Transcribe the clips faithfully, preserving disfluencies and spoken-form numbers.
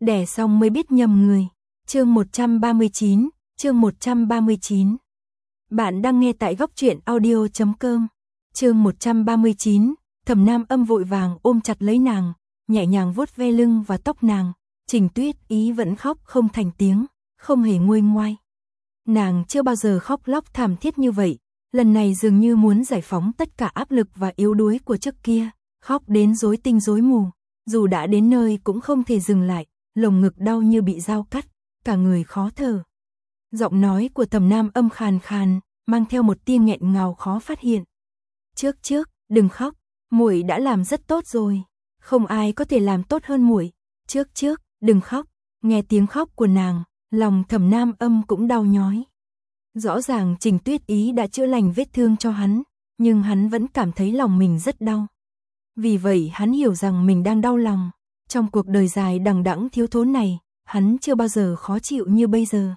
đẻ xong mới biết nhầm người. Chương một trăm ba mươi chín, chương một trăm ba mươi chín. Bạn đang nghe tại góc truyện audio chấm com. Chương một trăm ba mươi chín, Thẩm Nam Âm vội vàng ôm chặt lấy nàng, nhẹ nhàng vuốt ve lưng và tóc nàng. Trình Tuyết Ý vẫn khóc không thành tiếng, không hề nguôi ngoai. Nàng chưa bao giờ khóc lóc thảm thiết như vậy, lần này dường như muốn giải phóng tất cả áp lực và yếu đuối của trước kia, khóc đến rối tinh rối mù, dù đã đến nơi cũng không thể dừng lại, lồng ngực đau như bị dao cắt, cả người khó thở. Giọng nói của Thẩm Nam Âm khàn khàn, mang theo một tia nghẹn ngào khó phát hiện. Trước trước, đừng khóc, muội đã làm rất tốt rồi, không ai có thể làm tốt hơn muội. Trước trước, đừng khóc. Nghe tiếng khóc của nàng, lòng Thẩm Nam Âm cũng đau nhói. Rõ ràng Trình Tuyết Ý đã chữa lành vết thương cho hắn, nhưng hắn vẫn cảm thấy lòng mình rất đau. Vì vậy hắn hiểu rằng mình đang đau lòng. Trong cuộc đời dài đằng đẵng thiếu thốn này, hắn chưa bao giờ khó chịu như bây giờ.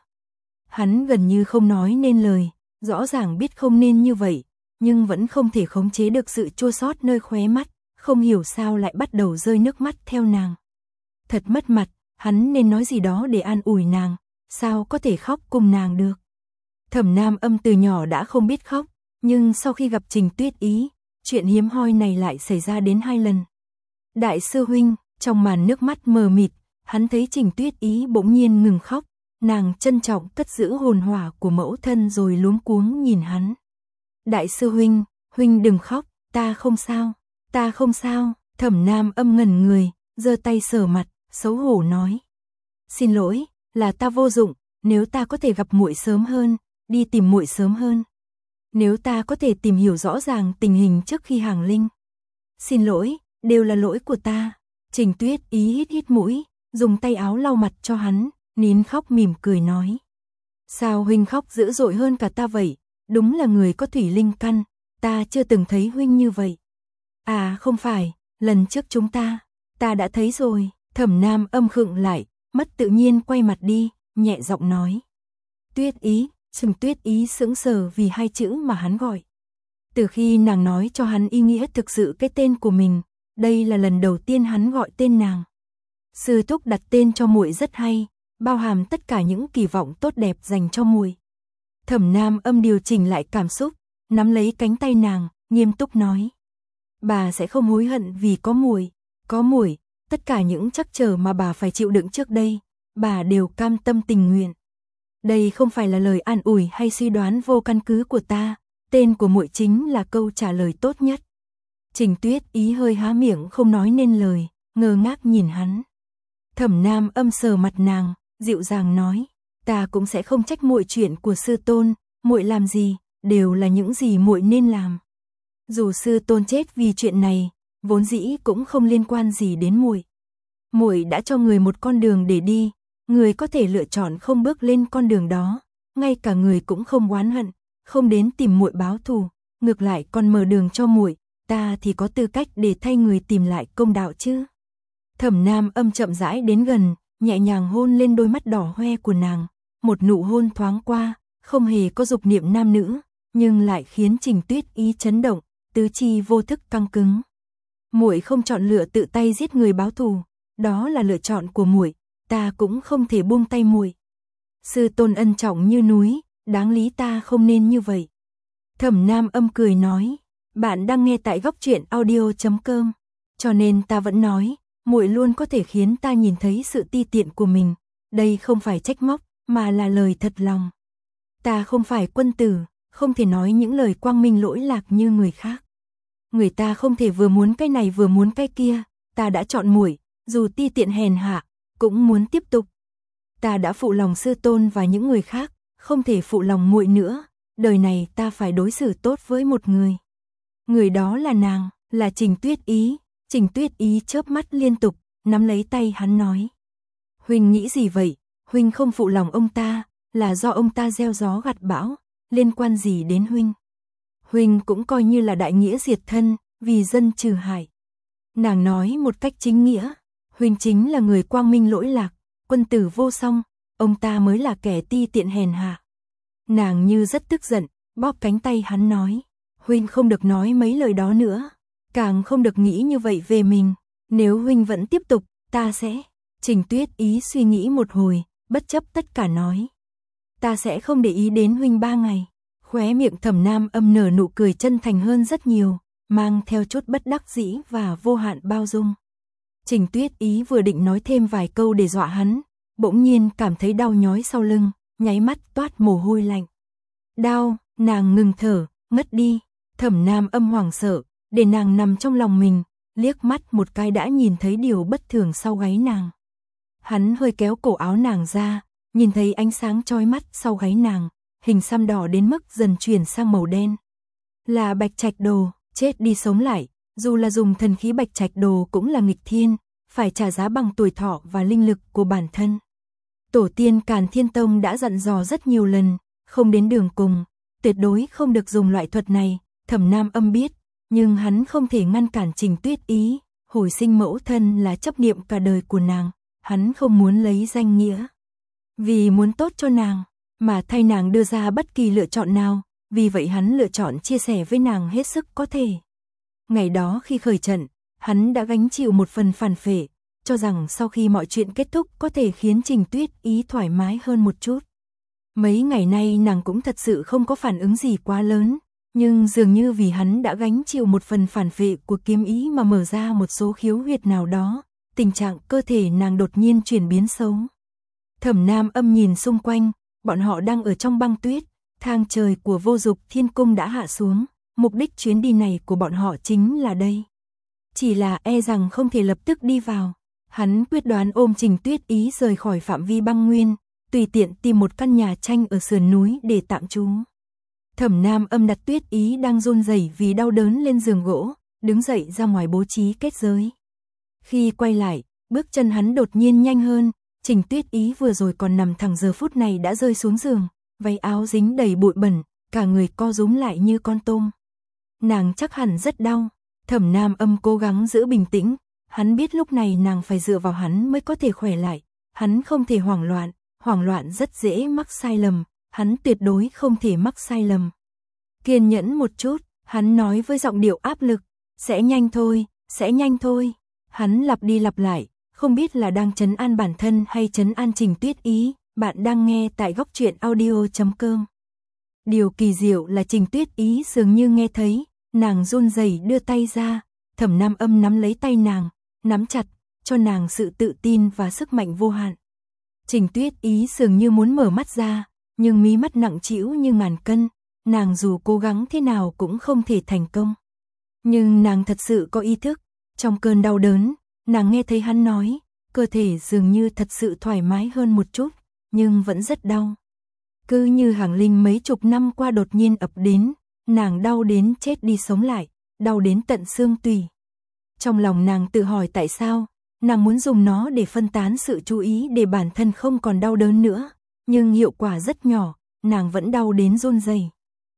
Hắn gần như không nói nên lời, rõ ràng biết không nên như vậy, nhưng vẫn không thể khống chế được sự chua xót nơi khóe mắt, không hiểu sao lại bắt đầu rơi nước mắt theo nàng. Thật mất mặt, hắn nên nói gì đó để an ủi nàng, sao có thể khóc cùng nàng được. Thẩm Nam Âm từ nhỏ đã không biết khóc, nhưng sau khi gặp Trình Tuyết Ý, chuyện hiếm hoi này lại xảy ra đến hai lần. Đại sư huynh, trong màn nước mắt mờ mịt, hắn thấy Trình Tuyết Ý bỗng nhiên ngừng khóc, nàng trân trọng cất giữ hồn hỏa của mẫu thân rồi luống cuống nhìn hắn. Đại sư huynh, huynh đừng khóc, ta không sao, ta không sao. Thẩm Nam Âm ngẩn người, giơ tay sờ mặt, xấu hổ nói. Xin lỗi, là ta vô dụng, nếu ta có thể gặp muội sớm hơn, đi tìm muội sớm hơn. Nếu ta có thể tìm hiểu rõ ràng tình hình trước khi hàng linh. Xin lỗi, đều là lỗi của ta. Trình Tuyết Ý hít hít mũi, dùng tay áo lau mặt cho hắn, nín khóc mỉm cười nói. Sao huynh khóc dữ dội hơn cả ta vậy, đúng là người có thủy linh căn, ta chưa từng thấy huynh như vậy. À không phải, lần trước chúng ta, ta đã thấy rồi. Thẩm Nam Âm khựng lại, mất tự nhiên quay mặt đi, nhẹ giọng nói. Tuyết Ý. Trình Tuyết Ý sững sờ vì hai chữ mà hắn gọi. Từ khi nàng nói cho hắn ý nghĩa thực sự cái tên của mình, đây là lần đầu tiên hắn gọi tên nàng. Sư thúc đặt tên cho muội rất hay, bao hàm tất cả những kỳ vọng tốt đẹp dành cho muội. Thẩm Nam Âm điều chỉnh lại cảm xúc, nắm lấy cánh tay nàng, nghiêm túc nói. Bà sẽ không hối hận vì có muội, có muội, tất cả những trắc trở mà bà phải chịu đựng trước đây, bà đều cam tâm tình nguyện. Đây không phải là lời an ủi hay suy đoán vô căn cứ của ta, tên của muội chính là câu trả lời tốt nhất. Trình Tuyết Ý hơi há miệng không nói nên lời, ngơ ngác nhìn hắn. Thẩm Nam Âm sờ mặt nàng, dịu dàng nói, ta cũng sẽ không trách muội chuyện của sư tôn, muội làm gì, đều là những gì muội nên làm. Dù sư tôn chết vì chuyện này, vốn dĩ cũng không liên quan gì đến muội. Muội đã cho người một con đường để đi. Người có thể lựa chọn không bước lên con đường đó, ngay cả người cũng không oán hận, không đến tìm muội báo thù, ngược lại còn mở đường cho muội, ta thì có tư cách để thay người tìm lại công đạo chứ. Thẩm Nam Âm chậm rãi đến gần, nhẹ nhàng hôn lên đôi mắt đỏ hoe của nàng, một nụ hôn thoáng qua, không hề có dục niệm nam nữ, nhưng lại khiến Trình Tuyết Ý chấn động, tứ chi vô thức căng cứng. Muội không chọn lựa tự tay giết người báo thù, đó là lựa chọn của muội. Ta cũng không thể buông tay muội. Sư tôn ân trọng như núi, đáng lý ta không nên như vậy. Thẩm Nam Âm cười nói, bạn đang nghe tại góc truyện audio chấm com, cho nên ta vẫn nói, muội luôn có thể khiến ta nhìn thấy sự ti tiện của mình, đây không phải trách móc, mà là lời thật lòng. Ta không phải quân tử, không thể nói những lời quang minh lỗi lạc như người khác. Người ta không thể vừa muốn cái này vừa muốn cái kia, ta đã chọn muội, dù ti tiện hèn hạ, cũng muốn tiếp tục. Ta đã phụ lòng sư tôn và những người khác, không thể phụ lòng muội nữa, đời này ta phải đối xử tốt với một người. Người đó là nàng, là Trình Tuyết Ý. Trình Tuyết Ý chớp mắt liên tục, nắm lấy tay hắn nói. Huynh nghĩ gì vậy, huynh không phụ lòng ông ta, là do ông ta gieo gió gặt bão, liên quan gì đến huynh. Huynh cũng coi như là đại nghĩa diệt thân, vì dân trừ hại. Nàng nói một cách chính nghĩa. Huynh chính là người quang minh lỗi lạc, quân tử vô song, ông ta mới là kẻ ti tiện hèn hạ. Nàng như rất tức giận, bóp cánh tay hắn nói, huynh không được nói mấy lời đó nữa, càng không được nghĩ như vậy về mình, nếu huynh vẫn tiếp tục, ta sẽ. Trình Tuyết Ý suy nghĩ một hồi, bất chấp tất cả nói. Ta sẽ không để ý đến huynh ba ngày. Khóe miệng Thẩm Nam Âm nở nụ cười chân thành hơn rất nhiều, mang theo chút bất đắc dĩ và vô hạn bao dung. Trình Tuyết Ý vừa định nói thêm vài câu để dọa hắn, bỗng nhiên cảm thấy đau nhói sau lưng, nháy mắt toát mồ hôi lạnh. Đau, nàng ngừng thở, ngất đi. Thẩm Nam Âm hoảng sợ, để nàng nằm trong lòng mình, liếc mắt một cái đã nhìn thấy điều bất thường sau gáy nàng. Hắn hơi kéo cổ áo nàng ra, nhìn thấy ánh sáng chói mắt sau gáy nàng, hình xăm đỏ đến mức dần chuyển sang màu đen. Là Bạch Trạch Đồ, chết đi sống lại, dù là dùng thần khí Bạch Trạch Đồ cũng là nghịch thiên, phải trả giá bằng tuổi thọ và linh lực của bản thân. Tổ tiên Càn Thiên Tông đã dặn dò rất nhiều lần, không đến đường cùng, tuyệt đối không được dùng loại thuật này. Thẩm Nam Âm biết, nhưng hắn không thể ngăn cản Trình Tuyết Ý, hồi sinh mẫu thân là chấp niệm cả đời của nàng, hắn không muốn lấy danh nghĩa. Vì muốn tốt cho nàng, mà thay nàng đưa ra bất kỳ lựa chọn nào, vì vậy hắn lựa chọn chia sẻ với nàng hết sức có thể. Ngày đó khi khởi trận, hắn đã gánh chịu một phần phản phệ, cho rằng sau khi mọi chuyện kết thúc có thể khiến Trình Tuyết Ý thoải mái hơn một chút. Mấy ngày nay nàng cũng thật sự không có phản ứng gì quá lớn, nhưng dường như vì hắn đã gánh chịu một phần phản phệ của kiếm ý mà mở ra một số khiếu huyệt nào đó, tình trạng cơ thể nàng đột nhiên chuyển biến xấu. Thẩm Nam Âm nhìn xung quanh, bọn họ đang ở trong băng tuyết, thang trời của Vô Dục Thiên Cung đã hạ xuống, mục đích chuyến đi này của bọn họ chính là đây. Chỉ là e rằng không thể lập tức đi vào, hắn quyết đoán ôm Trình Tuyết Ý rời khỏi phạm vi băng nguyên, tùy tiện tìm một căn nhà tranh ở sườn núi để tạm trú. Thẩm Nam Âm đặt Tuyết Ý đang run rẩy vì đau đớn lên giường gỗ, đứng dậy ra ngoài bố trí kết giới. Khi quay lại, bước chân hắn đột nhiên nhanh hơn, Trình Tuyết Ý vừa rồi còn nằm thẳng giờ phút này đã rơi xuống giường, váy áo dính đầy bụi bẩn, cả người co rúm lại như con tôm. Nàng chắc hẳn rất đau. Thẩm Nam Âm cố gắng giữ bình tĩnh, hắn biết lúc này nàng phải dựa vào hắn mới có thể khỏe lại, hắn không thể hoảng loạn, hoảng loạn rất dễ mắc sai lầm, hắn tuyệt đối không thể mắc sai lầm. Kiên nhẫn một chút, hắn nói với giọng điệu áp lực, sẽ nhanh thôi, sẽ nhanh thôi. Hắn lặp đi lặp lại, không biết là đang trấn an bản thân hay trấn an Trình Tuyết Ý. Bạn đang nghe tại góc truyện audio chấm com. Điều kỳ diệu là Trình Tuyết Ý dường như nghe thấy, nàng run rẩy đưa tay ra, Thẩm Nam Âm nắm lấy tay nàng, nắm chặt, cho nàng sự tự tin và sức mạnh vô hạn. Trình Tuyết Ý dường như muốn mở mắt ra, nhưng mí mắt nặng trĩu như ngàn cân, nàng dù cố gắng thế nào cũng không thể thành công. Nhưng nàng thật sự có ý thức, trong cơn đau đớn, nàng nghe thấy hắn nói, cơ thể dường như thật sự thoải mái hơn một chút, nhưng vẫn rất đau. Cứ như hàng linh mấy chục năm qua đột nhiên ập đến, nàng đau đến chết đi sống lại, đau đến tận xương tủy. Trong lòng nàng tự hỏi tại sao, nàng muốn dùng nó để phân tán sự chú ý để bản thân không còn đau đớn nữa, nhưng hiệu quả rất nhỏ, nàng vẫn đau đến run rẩy.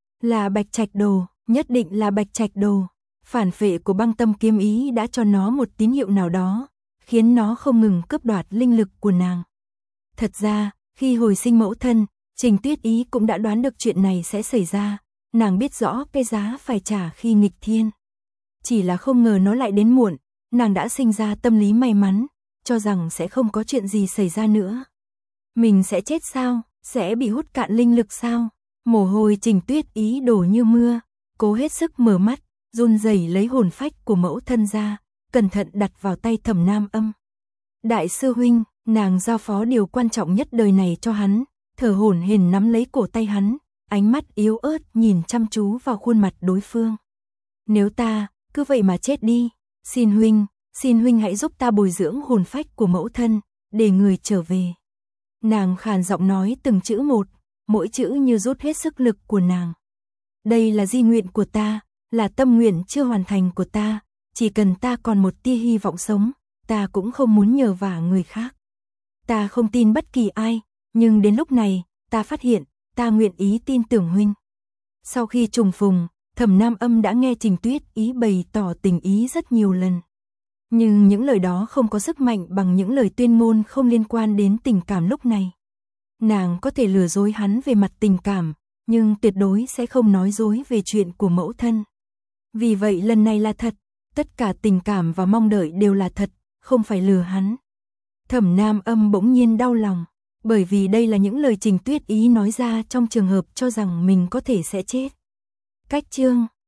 Là Bạch Trạch Đồ, nhất định là Bạch Trạch Đồ. Phản phệ của băng tâm kiếm ý đã cho nó một tín hiệu nào đó, khiến nó không ngừng cướp đoạt linh lực của nàng. Thật ra, khi hồi sinh mẫu thân, Trình Tuyết Ý cũng đã đoán được chuyện này sẽ xảy ra, nàng biết rõ cái giá phải trả khi nghịch thiên. Chỉ là không ngờ nó lại đến muộn, nàng đã sinh ra tâm lý may mắn, cho rằng sẽ không có chuyện gì xảy ra nữa. Mình sẽ chết sao, sẽ bị hút cạn linh lực sao? Mồ hôi Trình Tuyết Ý đổ như mưa, cố hết sức mở mắt, run rẩy lấy hồn phách của mẫu thân ra, cẩn thận đặt vào tay Thẩm Nam Âm. Đại sư huynh, nàng giao phó điều quan trọng nhất đời này cho hắn, thở hổn hển nắm lấy cổ tay hắn, ánh mắt yếu ớt nhìn chăm chú vào khuôn mặt đối phương. Nếu ta, cứ vậy mà chết đi, xin huynh, xin huynh hãy giúp ta bồi dưỡng hồn phách của mẫu thân, để người trở về. Nàng khàn giọng nói từng chữ một, mỗi chữ như rút hết sức lực của nàng. Đây là di nguyện của ta, là tâm nguyện chưa hoàn thành của ta, chỉ cần ta còn một tia hy vọng sống, ta cũng không muốn nhờ vả người khác. Ta không tin bất kỳ ai, nhưng đến lúc này, ta phát hiện, ta nguyện ý tin tưởng huynh. Sau khi trùng phùng, Thẩm Nam Âm đã nghe Trình Tuyết Ý bày tỏ tình ý rất nhiều lần. Nhưng những lời đó không có sức mạnh bằng những lời tuyên ngôn không liên quan đến tình cảm lúc này. Nàng có thể lừa dối hắn về mặt tình cảm, nhưng tuyệt đối sẽ không nói dối về chuyện của mẫu thân. Vì vậy lần này là thật, tất cả tình cảm và mong đợi đều là thật, không phải lừa hắn. Thẩm Nam Âm bỗng nhiên đau lòng, bởi vì đây là những lời Trình Tuyết Ý nói ra trong trường hợp cho rằng mình có thể sẽ chết. Cách chương